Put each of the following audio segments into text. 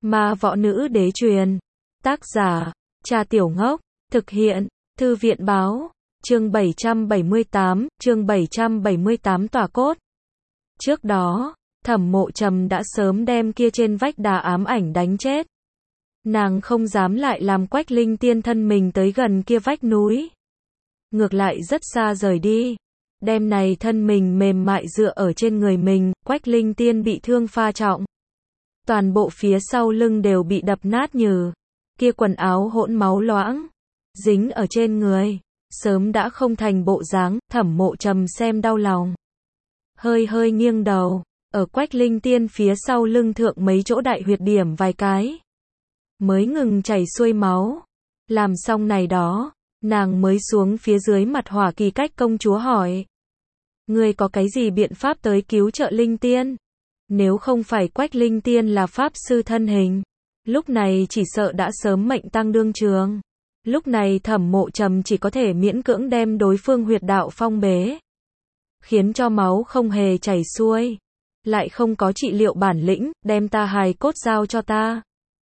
Ma võ nữ đế truyền. Tác giả, Trà Tiểu Ngốc. Thực hiện, Thư viện báo. Chương 778 tỏa cốt. Trước đó, Thẩm Mộ Trầm đã sớm đem kia trên vách đá ám ảnh đánh chết. Nàng không dám lại làm Quách Linh Tiên thân mình tới gần kia vách núi. Ngược lại rất xa rời đi. Đêm này thân mình mềm mại dựa ở trên người mình, Quách Linh Tiên bị thương pha trọng. Toàn bộ phía sau lưng đều bị đập nát nhừ. Kia quần áo hỗn máu loãng, dính ở trên người, sớm đã không thành bộ dáng. Thẩm Mộ Trầm xem đau lòng. Hơi hơi nghiêng đầu, ở Quách Linh Tiên phía sau lưng thượng mấy chỗ đại huyệt điểm vài cái. Mới ngừng chảy xuôi máu. Làm xong này đó, nàng mới xuống phía dưới mặt Hỏa Kỳ Cách công chúa hỏi. Ngươi có cái gì biện pháp tới cứu trợ Linh Tiên? Nếu không phải Quách Linh Tiên là pháp sư thân hình, lúc này chỉ sợ đã sớm mệnh tang đương trường. Lúc này Thẩm Mộ Trầm chỉ có thể miễn cưỡng đem đối phương huyệt đạo phong bế, khiến cho máu không hề chảy xuôi. Lại không có trị liệu bản lĩnh, đem ta hài cốt giao cho ta.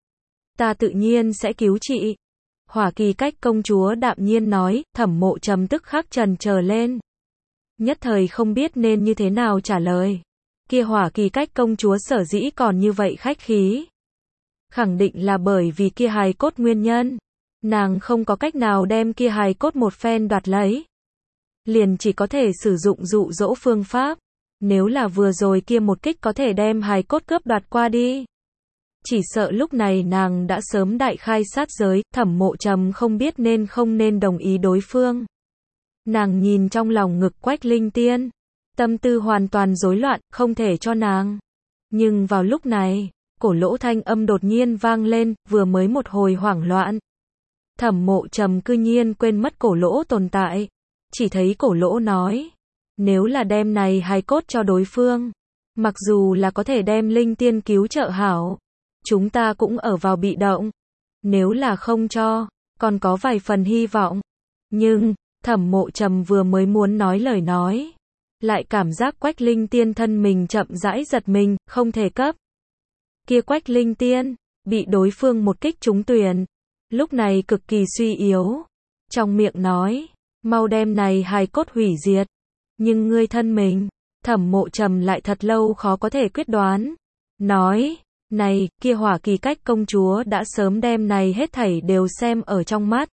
Ta tự nhiên sẽ cứu trị. Hỏa Kỳ Cách công chúa đạm nhiên nói. Thẩm Mộ Trầm tức khắc chần chờ lên. Nhất thời không biết nên như thế nào trả lời. Kia Hỏa Kỳ Cách công chúa sở dĩ còn như vậy khách khí, khẳng định là bởi vì kia hài cốt nguyên nhân. Nàng không có cách nào đem kia hài cốt một phen đoạt lấy, liền chỉ có thể sử dụng dụ dỗ phương pháp. Nếu là vừa rồi kia một kích có thể đem hài cốt cướp đoạt qua đi, chỉ sợ lúc này nàng đã sớm đại khai sát giới. Thẩm Mộ Trầm không biết nên không nên đồng ý đối phương. Nàng nhìn trong lòng ngực Quách Linh Tiên, tâm tư hoàn toàn rối loạn, không thể cho nàng. Nhưng vào lúc này, cổ lỗ thanh âm đột nhiên vang lên, vừa mới một hồi hoảng loạn. Thẩm Mộ Trầm cư nhiên quên mất cổ lỗ tồn tại. Chỉ thấy cổ lỗ nói, nếu là đem này hài cốt cho đối phương, mặc dù là có thể đem Linh Tiên cứu trợ hảo, chúng ta cũng ở vào bị động. Nếu là không cho, còn có vài phần hy vọng. Nhưng, Thẩm Mộ Trầm vừa mới muốn nói lời nói, lại cảm giác Quách Linh Tiên thân mình chậm rãi giật mình, không thể cấp. Kia Quách Linh Tiên, bị đối phương một kích trúng tuyển, lúc này cực kỳ suy yếu. Trong miệng nói, mau đem này hài cốt hủy diệt. Nhưng ngươi thân mình, Thẩm Mộ Trầm lại thật lâu khó có thể quyết đoán. Nói, này, kia Hỏa Kỳ Cách công chúa đã sớm đem này hết thảy đều xem ở trong mắt.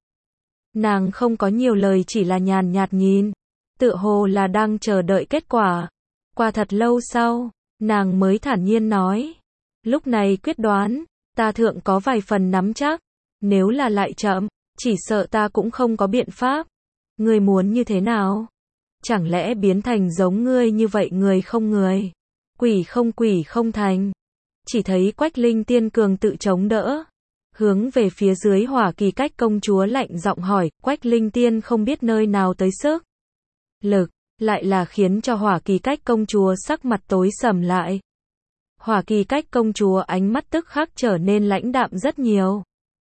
Nàng không có nhiều lời, chỉ là nhàn nhạt nhìn, tựa hồ là đang chờ đợi kết quả. Qua thật lâu sau, nàng mới thản nhiên nói, lúc này quyết đoán, ta thượng có vài phần nắm chắc. Nếu là lại chậm, chỉ sợ ta cũng không có biện pháp. Ngươi muốn như thế nào? Chẳng lẽ biến thành giống ngươi như vậy, người không người, quỷ không thành? Chỉ thấy Quách Linh Tiên cường tự chống đỡ, hướng về phía dưới Hỏa Kỳ Cách công chúa lạnh giọng hỏi. Quách Linh Tiên không biết nơi nào tới sức lực, lại là khiến cho Hỏa Kỳ Cách công chúa sắc mặt tối sầm lại. Hỏa Kỳ Cách công chúa ánh mắt tức khắc trở nên lãnh đạm rất nhiều.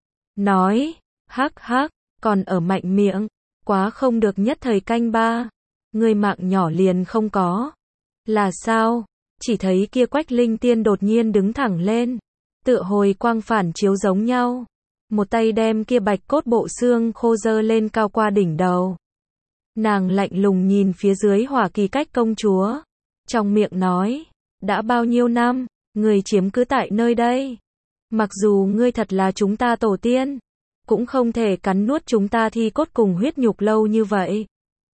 Nói, hắc hắc, còn ở mạnh miệng, quá không được, nhất thời canh ba, người mạng nhỏ liền không có. Là sao? Chỉ thấy kia Quách Linh Tiên đột nhiên đứng thẳng lên, tựa hồi quang phản chiếu giống nhau. Một tay đem kia bạch cốt bộ xương khô dơ lên cao qua đỉnh đầu. Nàng lạnh lùng nhìn phía dưới Hỏa Kỳ Cách công chúa, trong miệng nói, đã bao nhiêu năm, người chiếm cứ tại nơi đây. Mặc dù ngươi thật là chúng ta tổ tiên, cũng không thể cắn nuốt chúng ta thi cốt cùng huyết nhục lâu như vậy.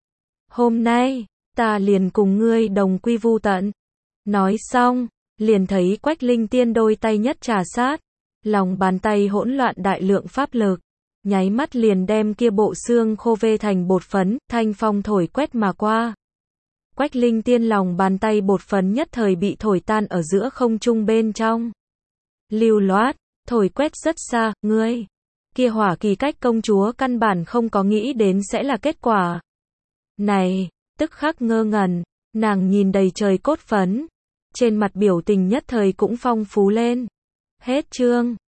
Hôm nay, ta liền cùng ngươi đồng quy vu tận. Nói xong, liền thấy Quách Linh Tiên đôi tay nhất trà sát, lòng bàn tay hỗn loạn đại lượng pháp lực, nháy mắt liền đem kia bộ xương khô vê thành bột phấn. Thanh phong thổi quét mà qua, Quách Linh Tiên lòng bàn tay bột phấn nhất thời bị thổi tan ở giữa không trung bên trong. Lưu loát, thổi quét rất xa. Ngươi, kia Hỏa Kỳ Cách công chúa căn bản không có nghĩ đến sẽ là kết quả này, tức khắc ngơ ngẩn. Nàng nhìn đầy trời cốt phấn, trên mặt biểu tình nhất thời cũng phong phú lên. Hết chương.